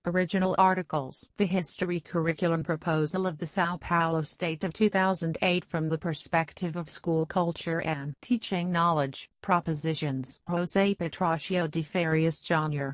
Original articles. The History Curriculum Proposal of the São Paulo State of 2008 from the perspective of school culture and teaching knowledge. Propositions. José Patrocínio de Farias Jr.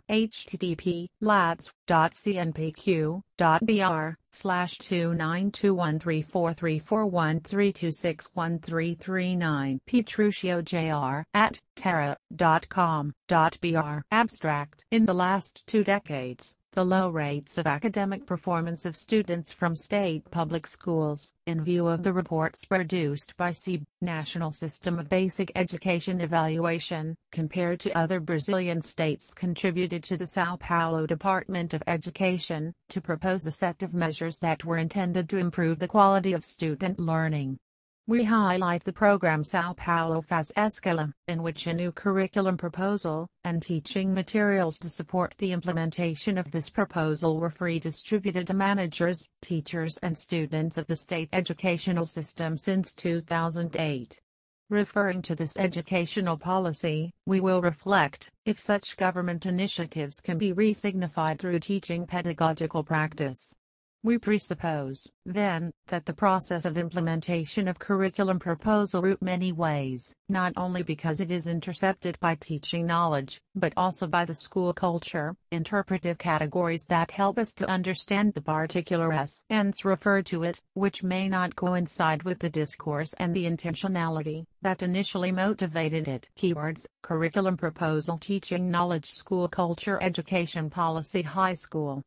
http://lats.cnpq.br/2921343413261339 Petruccio Jr. at terra.com.br. Abstract. In the last 2 decades, the low rates of academic performance of students from state public schools, in view of the reports produced by SEB, National System of Basic Education Evaluation, compared to other Brazilian states, contributed to the São Paulo Department of Education to propose a set of measures that were intended to improve the quality of student learning. We highlight the program São Paulo Faz Escola, in which a new curriculum proposal and teaching materials to support the implementation of this proposal were free distributed to managers, teachers and students of the state educational system since 2008. Referring to this educational policy, we will reflect if such government initiatives can be resignified through teaching pedagogical practice. We presuppose, then, that the process of implementation of curriculum proposal route many ways, not only because it is intercepted by teaching knowledge, but also by the school culture, interpretive categories that help us to understand the particular essence referred to it, which may not coincide with the discourse and the intentionality that initially motivated it. Keywords: curriculum proposal, teaching knowledge, school culture, education policy, high school.